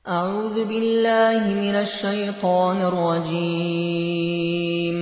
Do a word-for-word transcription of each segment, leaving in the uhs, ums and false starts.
أعوذ بالله من الشيطان الرجيم.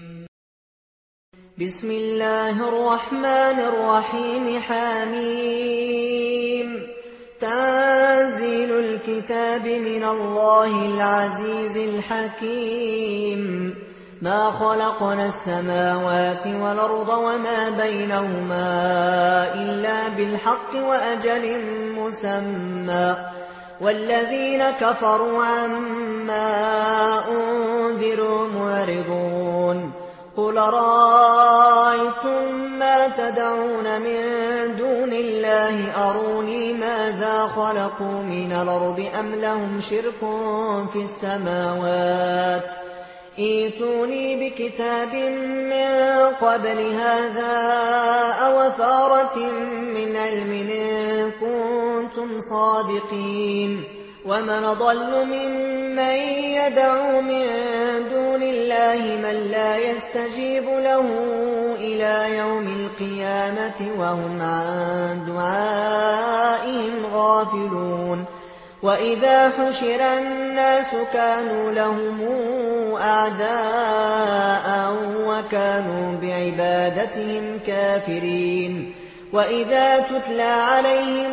بسم الله الرحمن الرحيم. حميم. تنزيل الكتاب من الله العزيز الحكيم. ما خلقنا السماوات والأرض وما بينهما إلا بالحق وأجل مسمى، والذين كفروا عما أنذروا معرضون. قل رأيتم ما تدعون من دون الله أروني ماذا خلقوا من الأرض أم لهم شرك في السماوات، ائتوني بكتاب من قبل هذا أو أثارة من علم إن كنتم صادقين. ومن أضل ممن يدعو من دون الله من لا يستجيب له إلى يوم القيامة وهم عن دعائهم غافلون. وإذا حشر الناس كانوا لهم أعداء وكانوا بعبادتهم كافرين. وإذا تتلى عليهم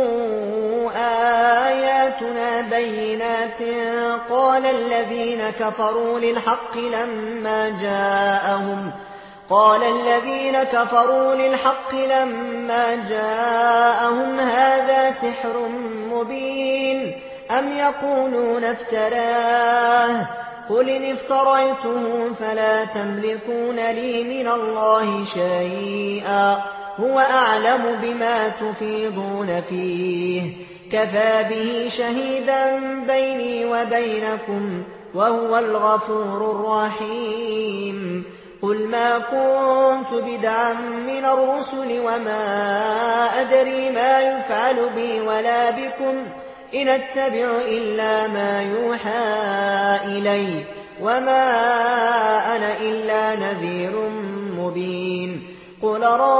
آياتنا بينات قال الذين كفروا للحق لما جاءهم قال الذين كفروا للحق لما جاءهم هذا سحر مبين أم يقولون افتراه قل إن افتريته فلا تملكون لي من الله شيئا هو أعلم بما تفيضون فيه كفى به شهيدا بيني وبينكم وهو الغفور الرحيم. قل ما كنت بدعا من الرسل وما أدري ما يفعل بي ولا بكم إن أتبع إلا ما يوحى إلي وما أنا إلا نذير مبين. قل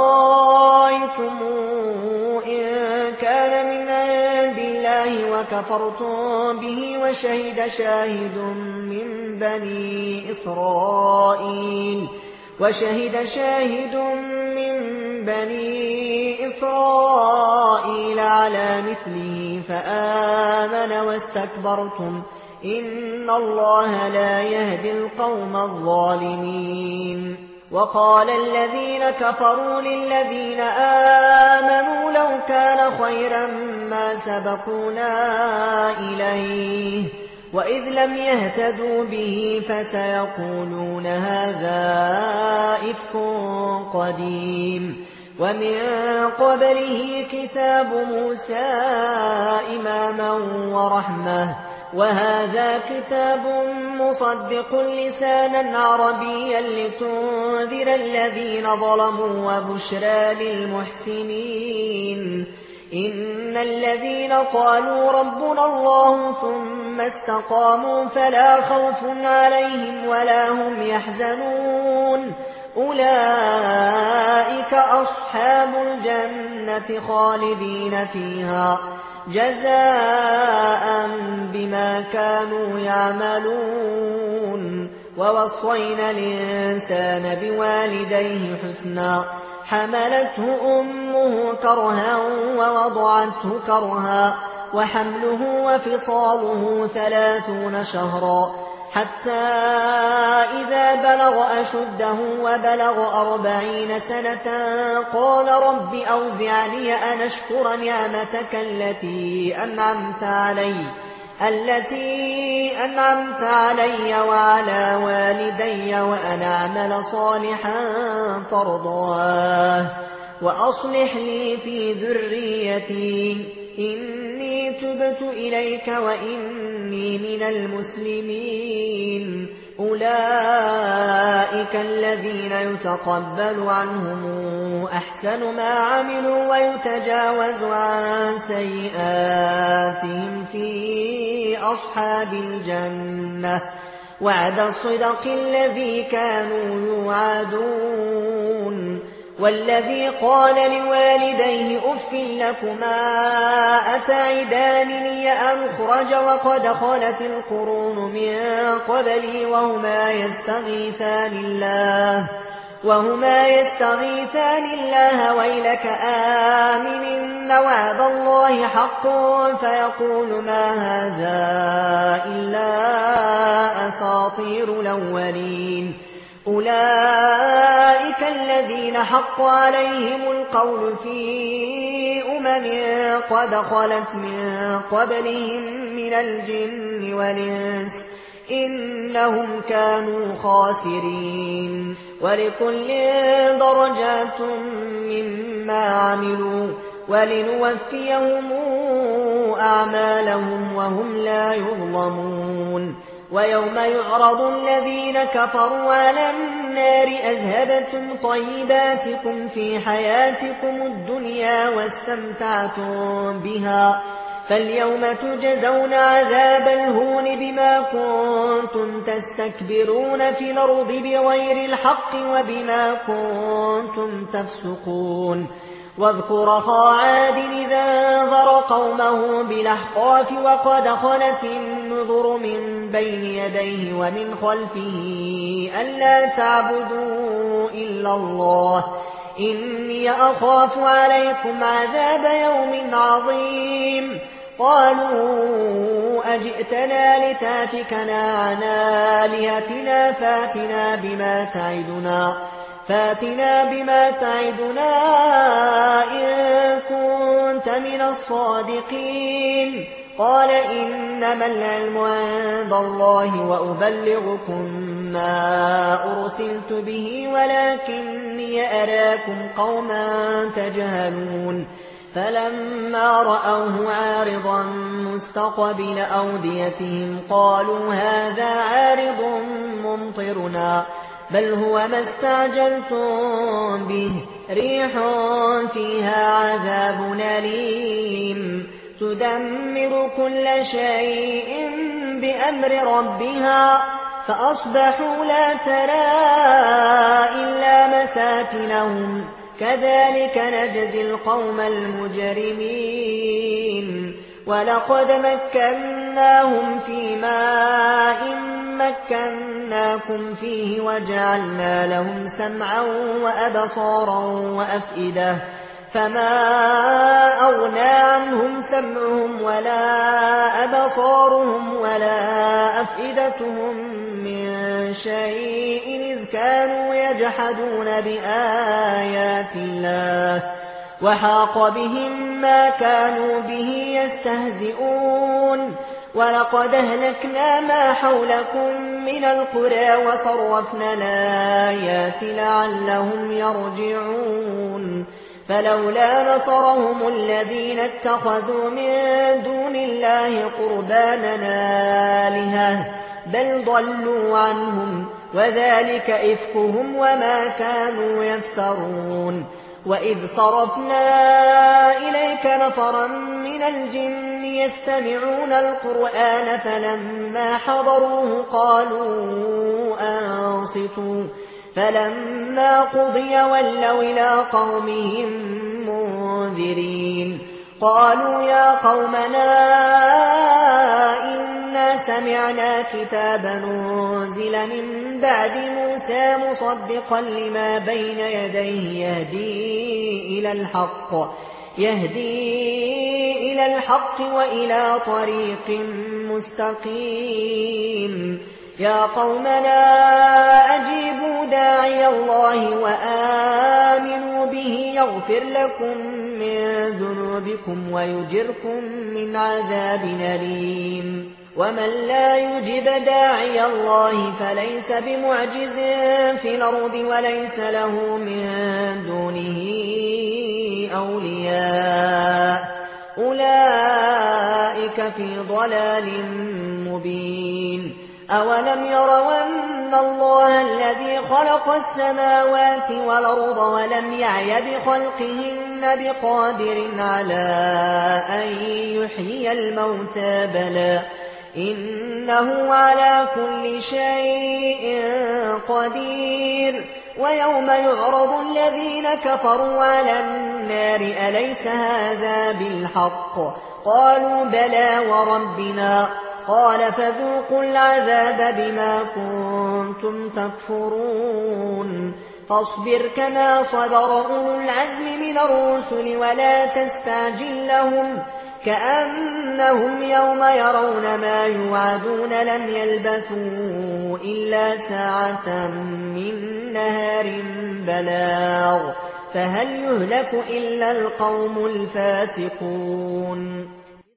رأيتم إن كان من عند الله وكفرتم به وشهد شاهد من بني إسرائيل وشهد شاهد من بني إسرائيل على مثله فآمن واستكبرتم إن الله لا يهدي القوم الظالمين. وقال الذين كفروا للذين آمنوا لو كان خيرا ما سبقونا إليه وإذ لم يهتدوا به فسيقولون هذا إفك قديم. ومن قبله كتاب موسى إماما ورحمة وهذا كتاب مصدق لسانا عربيا لتنذر الذين ظلموا وبشرى للمحسنين. إن الذين قالوا ربنا الله ثم استقاموا فلا خوف عليهم ولا هم يحزنون أولئك أصحاب الجنة خالدين فيها جزاء بما كانوا يعملون. ووصينا الإنسان بوالديه حسنا حملته أمه كرها ووضعته كرها وحمله وفصاله ثلاثون شهرا حتى إذا بلغ أشده وبلغ أربعين سنة قال رب أوزعني أن أشكر نعمتك التي أنعمت علي التي أنعمت علي وعلى والدي وأن أعمل صالحا ترضاه وأصلح لي في ذريتي إني تبت إليك وإني من المسلمين. أولئك الذين يتقبل عنهم أحسن ما عملوا ويتجاوز عن سيئاتهم في أصحاب الجنة وعد الصدق الذي كانوا يوعدون والذي قال لوالديه أف لكما أتعدانني أن أخرج وقد خلت القرون من قبلي وهما يستغيثان الله وهما يستغيثان الله ويلك آمن إن وعد الله حق فيقول ما هذا إلا أساطير الأولين أولئك الذين حق عليهم القول في أمم قد خلت من قبلهم من الجن والإنس إنهم كانوا خاسرين ولكل درجات مما عملوا ولنوفيهم أعمالهم وهم لا يظلمون ويوم يعرض الذين كفروا على النار أذهبتم طيباتكم في حياتكم الدنيا واستمتعتم بها فاليوم تجزون عذاب الهون بما كنتم تستكبرون في الأرض بغير الحق وبما كنتم تفسقون واذكر أخا عاد إذا أنذر قومه بالأحقاف وقد خلت النذر من بين يديه ومن خلفه ألا تعبدوا إلا الله إني أخاف عليكم عذاب يوم عظيم قالوا أجئتنا لتافكنا عن آلهتنا فاتنا بما تعدنا فاتنا بما تعدنا إن كنت من الصادقين قال إنما العلم عند الله وأبلغكم ما أرسلت به ولكني أراكم قوما تجهلون فلما رأوه عارضا مستقبل أوديتهم قالوا هذا عارض ممطرنا بل هو ما استعجلتم به ريح فيها عذاب أليم تدمر كل شيء بأمر ربها فأصبحوا لا ترى إلا مساكنهم كذلك نجزي القوم المجرمين ولقد مكناهم في ماء مكناكم فيه وجعلنا لهم سمعا وأبصارا وأفئدة فما أغنى عنهم سمعهم ولا أبصارهم ولا أفئدتهم من شيء إذ كانوا يجحدون بآيات الله وحاق بهم ما كانوا به يستهزئون ولقد أهلكنا ما حولكم من القرى وصرفنا الآيات لعلهم يرجعون فلولا نصرهم الذين اتخذوا من دون الله قربانا آلهة بل ضلوا عنهم وذلك إفكهم وما كانوا يفترون وإذ صرفنا إليك نفرا من الجن يستمعون القرآن فلما حضروه قالوا أنصتوا فلما قضي ولوا إلى قومهم منذرين قالوا يا قومنا إنا سمعنا كتابا أنزل من بعد موسى مصدقا لما بين يديه يهدي إلى الحق يهدي إلى الحق وإلى طريق مستقيم يا قومنا أجيبوا داعي الله وآمنوا به يغفر لكم من ذنوبكم ويجركم من عذاب أليم ومن لا يجب داعي الله فليس بمعجز في الأرض وليس له من دونه أولياء أولئك في ضلال مبين أولم يروا أن الله الذي خلق السماوات والأرض ولم يعي بخلقهن بقادر على أن يحيي الموتى بلى إنه على كل شيء قدير ويوم يعرض الذين كفروا على النار أليس هذا بالحق؟ قالوا بلى وربنا. قال فذوقوا العذاب بما كنتم تكفرون. فاصبر كما صبر أولو العزم من الرسل ولا تستعجل لهم كأنهم يوم يرون ما يوعدون لم يلبثوا إلا ساعة من نهار بلاغ فهل يهلك إلا القوم الفاسقون.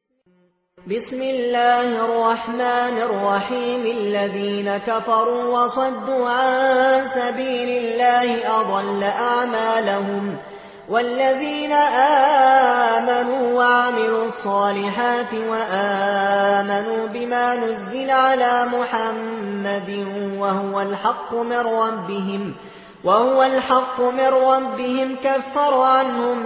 بسم الله الرحمن الرحيم. الذين كفروا وصدوا عن سبيل الله أضل أعمالهم والذين آمنوا وعملوا الصالحات وآمنوا بما نزل على محمد وهو الحق من ربهم وهو الحق من ربهم كفر عنهم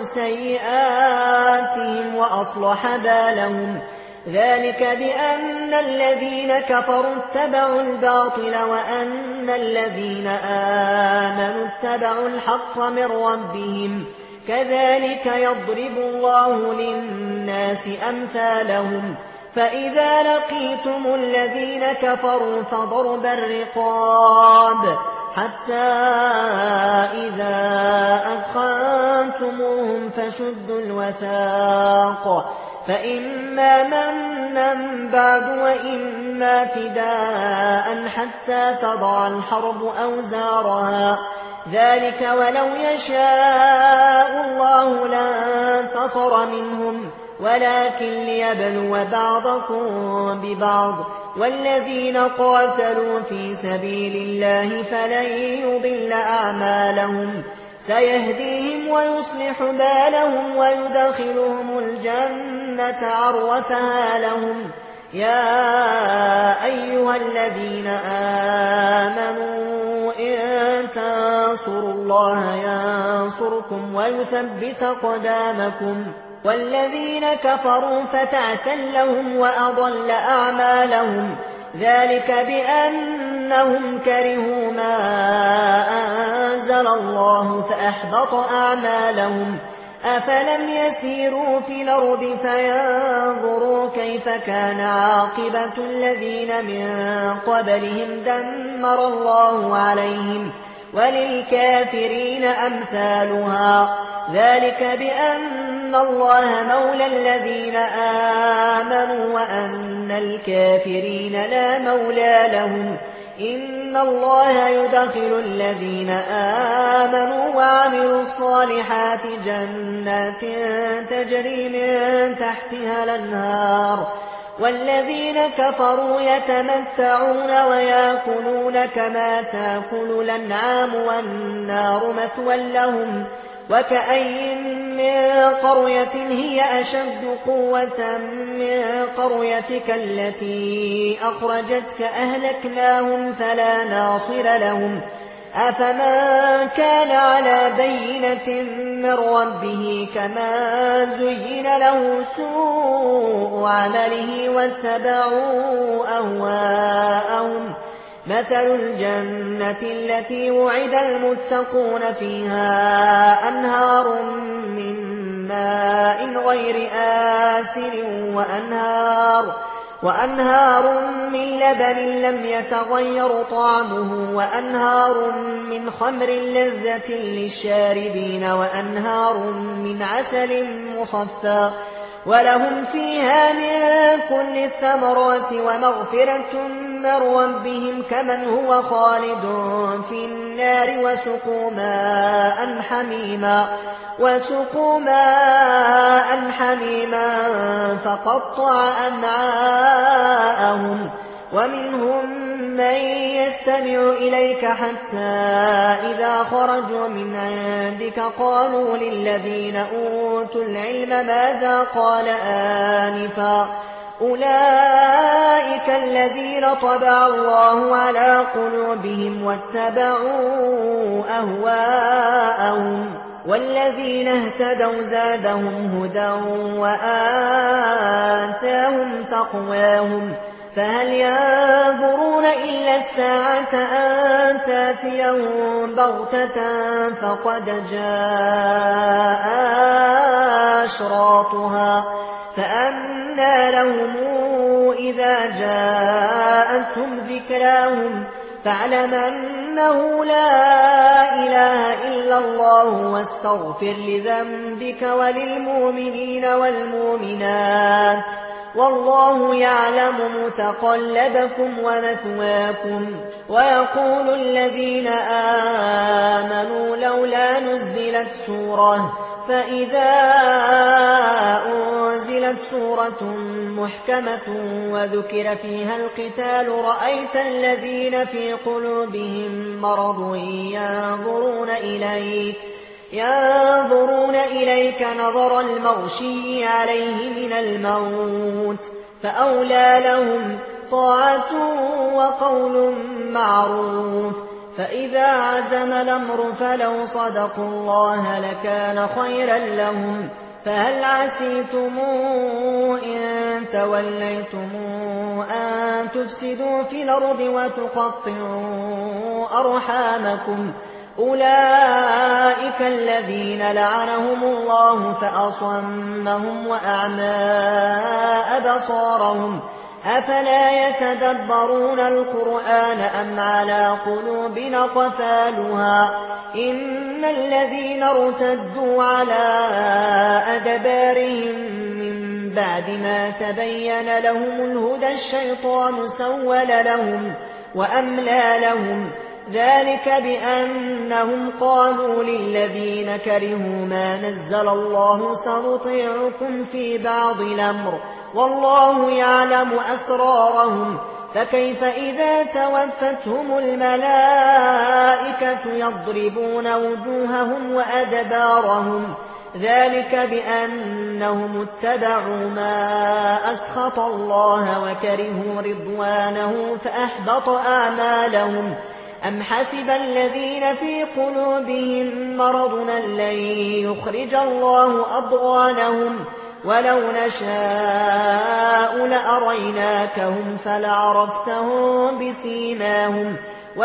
سيئاتهم وأصلح بالهم ذلك بأن الذين كفروا اتبعوا الباطل وأن الذين آمنوا اتبعوا الحق من ربهم كذلك يضرب الله للناس أمثالهم. فإذا لقيتم الذين كفروا فضرب الرقاب حتى إذا أثخنتموهم فشدوا الوثاق فإما منا بعد وإما فداء حتى تضع الحرب أوزارها ذلك ولو يشاء الله لانتصر منهم ولكن ليبلو بعضكم ببعض والذين قاتلوا في سبيل الله فلن يضل أعمالهم سيهديهم ويصلح بالهم ويدخلهم الجنة عرفها لهم. يا أيها الذين آمنوا إن تنصروا الله ينصركم ويثبت أقدامكم والذين كفروا فتعسا لهم وأضل أعمالهم ذلك بأنهم كرهوا ما أنزل الله فأحبط أعمالهم. أفلم يسيروا في الأرض فينظروا كيف كان عاقبة الذين من قبلهم دمر الله عليهم وللكافرين أمثالها ذلك بأن الله مولى الذين آمنوا وأن الكافرين لا مولى لهم. إن الله يدخل الذين آمنوا وعملوا الصالحات جنات تجري من تحتها الأنهار والذين كفروا يتمتعون ويأكلون كما تأكل الأنعام والنار مثوى لهم. وكأي من قرية هي أشد قوة من قريتك التي أخرجتك أهلكناهم فلا ناصر لهم. أفمن كان على بينة من ربه كما زين له سوء عمله واتبعوا أهواءهم مثل الجنة التي وعد المتقون فيها أنهار من ماء غير آسن وأنهار, وأنهار من لبن لم يتغير طعمه وأنهار من خمر لذة للشاربين وأنهار من عسل مصفى ولهم فيها من كل الثمرات ومغفرة من ربهم كمن هو خالد في النار وسقوا ماء حميما وسقوا ماء حميما فقطع أمعاءهم. ومنهم من يستمع إليك حتى إذا خرجوا من عندك قالوا للذين أوتوا العلم ماذا قال آنفا أولئك الذين طبع الله على قلوبهم واتبعوا أهواءهم والذين اهتدوا زادهم هدى وآتاهم تقواهم فهل ينظرون إلا الساعة أن تأتيهم بغتة فقد جاء أشراطها فأنى لهم إذا جاءتهم ذكراهم فاعلم أنه لا إله إلا الله واستغفر لذنبك وللمؤمنين والمؤمنات والله يعلم متقلبكم ومثواكم. ويقول الذين آمنوا لولا نزلت سورة فإذا أنزلت سورة محكمة وذكر فيها القتال رأيت الذين في قلوبهم مرض ينظرون إليك ينظرون إليك نظر المغشي عليه من الموت فأولى لهم طاعة وقول معروف. فإذا عزم الأمر فلو صدقوا الله لكان خيرا لهم. فهل عسيتم إن توليتم أن تفسدوا في الأرض وتقطعوا أرحامكم أولئك الذين لعنهم الله فأصمهم وأعمى أبصارهم أفلا يتدبرون القرآن أم على قلوب أقفالها إن الذين ارتدوا على أدبارهم من بعد ما تبين لهم الهدى الشيطان سول لهم وأملى لهم ذلك بأنهم قالوا للذين كرهوا ما نزل الله سنطيعكم في بعض الأمر والله يعلم أسرارهم فكيف إذا توفتهم الملائكة يضربون وجوههم وأدبارهم ذلك بأنهم اتبعوا ما أسخط الله وكرهوا رضوانه فأحبط أعمالهم. أم حسب الذين في قلوبهم مرض لن يخرج الله أضغانهم ولو نشاء لأريناكهم فلعرفتهم بسيماهم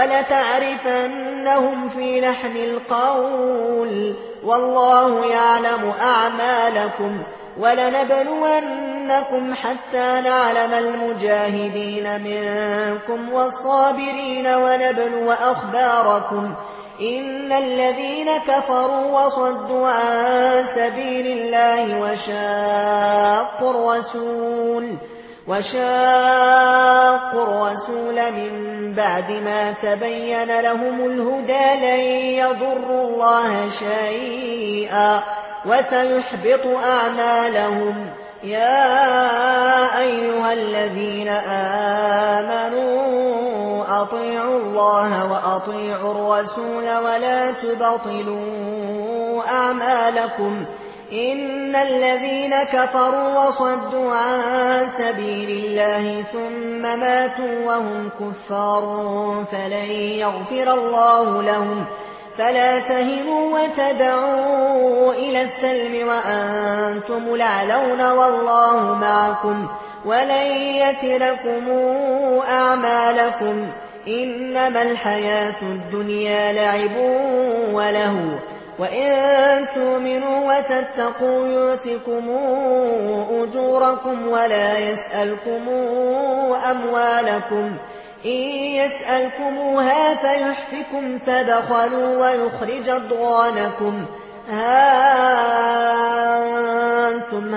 ولتعرفنهم في لحن القول والله يعلم أعمالكم ولنبلونكم حتى نعلم المجاهدين منكم والصابرين ونبلو أخباركم إن الذين كفروا وصدوا عن سبيل الله وشاقوا الرسول وشاقوا الرسول من بعد ما تبين لهم الهدى لن يضروا الله شيئا وسيحبط أعمالهم. يا أيها الذين آمنوا أطيعوا الله وأطيعوا الرسول ولا تبطلوا أعمالكم إن الذين كفروا وصدوا عن سبيل الله ثم ماتوا وهم كفار فلن يغفر الله لهم فلا تهنوا وتدعوا إلى السلم وأنتم الأعلون والله معكم ولن يتركم أعمالكم إنما الحياة الدنيا لعب ولهو وإن تؤمنوا وتتقوا يؤتكم أجوركم ولا يسألكم أموالكم إن يسألكموها فيحفكم تبخلوا ويخرج أضغانكم ها أنتم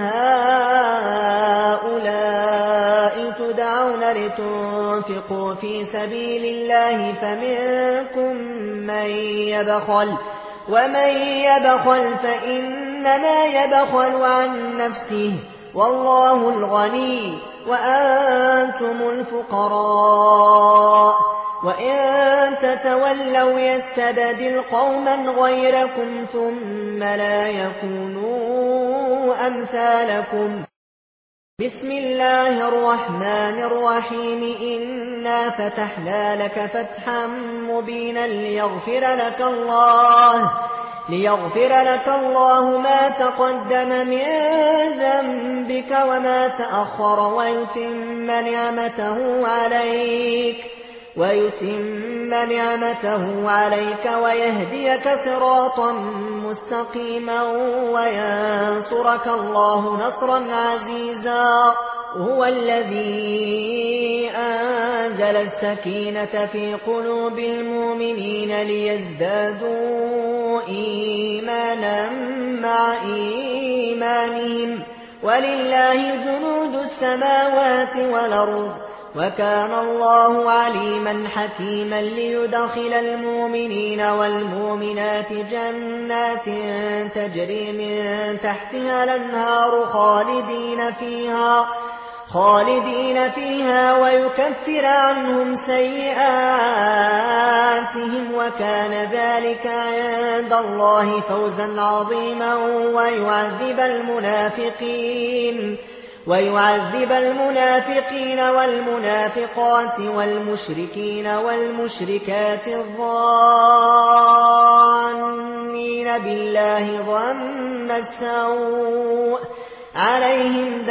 هؤلاء تدعون لتنفقوا في سبيل الله فمنكم من يبخل ومن يبخل فإنما يبخل عن نفسه والله الغني وأنتم الفقراء وإن تتولوا يستبدل قوما غيركم ثم لا يكونوا أمثالكم. بسم الله الرحمن الرحيم إنا فتحنا لك فتحا مبينا ليغفر لك الله ليغفر لك الله ما تقدم من ذنبك وما تأخر ويتم نعمته عليك ويتم نعمته عليك ويهديك صراطا مستقيما وينصرك الله نصرا عزيزا. هو الذي أنزل السكينة في قلوب المؤمنين ليزدادوا إيمانا مع إيمانهم ولله جنود السماوات والأرض وكان الله عليما حكيما. ليدخل المؤمنين والمؤمنات جنات تجري من تحتها الأنهار خالدين فيها خالدين فيها ويكفر عنهم سيئاتهم وكان ذلك عند الله فوزا عظيما. ويعذب المنافقين ويعذب المنافقين والمنافقات والمشركين والمشركات الظانين بالله ظن السوء عليهم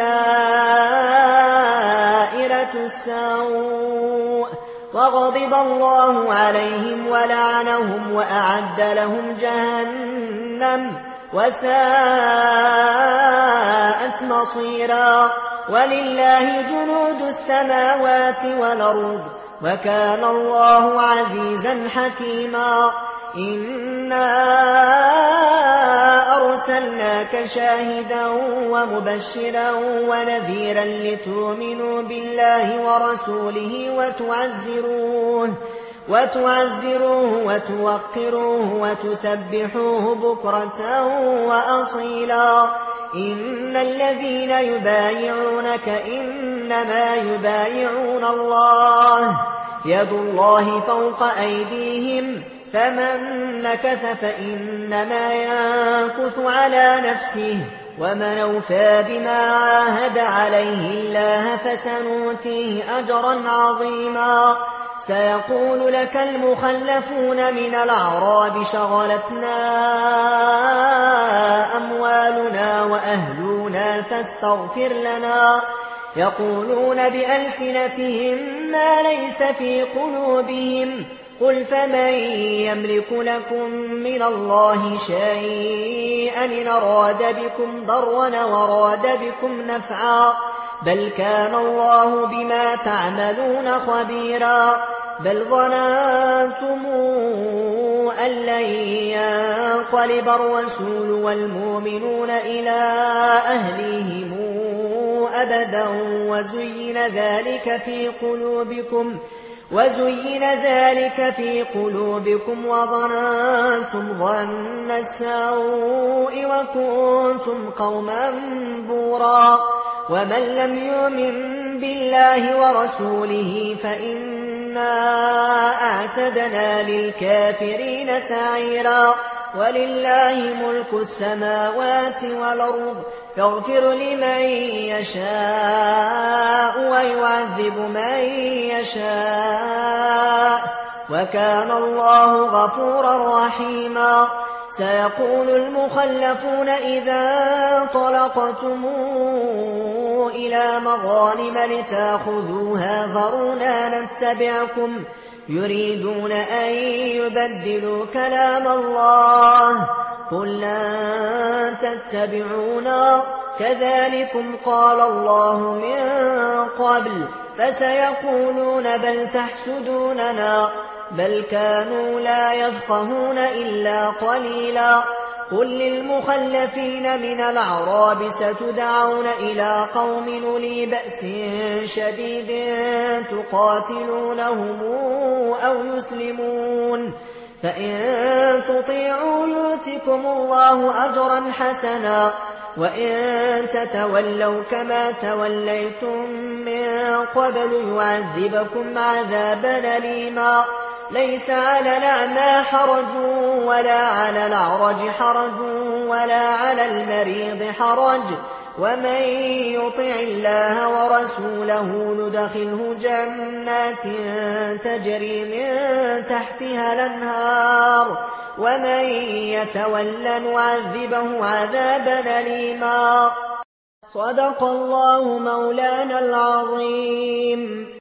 دائرة السوء وغضب الله عليهم ولعنهم وأعد لهم جهنم وساءت مصيرا. ولله جنود السماوات والأرض وكان الله عزيزا حكيما. إنا أرسلناك شاهدا ومبشرا ونذيرا لتؤمنوا بالله ورسوله وتعزروه وتعزروه وتوقروه وتسبحوه بكرة وأصيلا. إن الذين يبايعونك إنما يبايعون الله يد الله فوق أيديهم فمن نكث فإنما ينكث على نفسه ومن أوفى بما عاهد عليه الله فسنؤتيه أجرا عظيما. سيقول لك المخلفون من الأعراب شغلتنا أموالنا وأهلنا فاستغفر لنا يقولون بألسنتهم ما ليس في قلوبهم قل فمن يملك لكم من الله شيئا إن أراد بكم ضرا وراد بكم نفعا بل كان الله بما تعملون خبيرا. بل ظننتم أن لن ينقلب الرسول والمؤمنون إلى أهليهم أبدا وزين ذلك في قلوبكم وزين ذلك في قلوبكم وظننتم ظن السوء وكنتم قوما بورا. ومن لم يؤمن بالله ورسوله فإنا أعتدنا للكافرين سعيرا. ولله ملك السماوات والأرض يغفر لمن يشاء ويعذب من يشاء وكان الله غفورا رحيما. سيقول المخلفون إذا انطلقتم إلى مغانم لتأخذوها ذرونا نتبعكم يريدون أن يبدلوا كلام الله قل لن تتبعونا كذلكم قال الله من قبل فسيقولون بل تحسدوننا بل كانوا لا يفقهون إلا قليلا. قل للمخلفين من الأعراب ستدعون إلى قوم أولي بأس شديد تقاتلونهم أو يسلمون فإن تطيعوا يؤتكم الله أجرا حسنا وإن تتولوا كما توليتم من قبل يعذبكم عذابا أليما. ليس على الأعمى حرج ولا على الأعرج حرج ولا على المريض حرج ومن يطع الله ورسوله ندخله جنات تجري من تحتها الأنهار ومن يتول نعذبه عذابا أليما. صدق الله مولانا العظيم.